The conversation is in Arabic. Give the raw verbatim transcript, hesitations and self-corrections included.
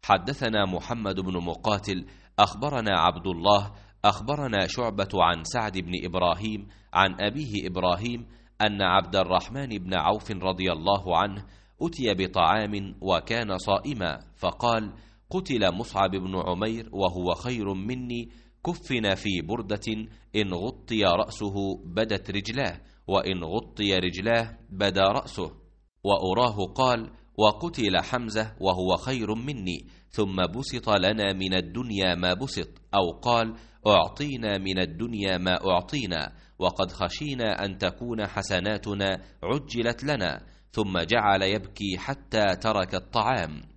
حدثنا محمد بن مقاتل أخبرنا عبد الله أخبرنا شعبة عن سعد بن إبراهيم عن أبيه إبراهيم أن عبد الرحمن بن عوف رضي الله عنه أتي بطعام وكان صائما، فقال: قتل مصعب بن عمير وهو خير مني، كفن في بردة إن غطي رأسه بدت رجلاه، وإن غطي رجلاه بدا رأسه. وأراه قال: وقتل حمزة وهو خير مني، ثم بسط لنا من الدنيا ما بسط، أو قال: أعطينا من الدنيا ما أعطينا، وقد خشينا أن تكون حسناتنا عجلت لنا. ثم جعل يبكي حتى ترك الطعام.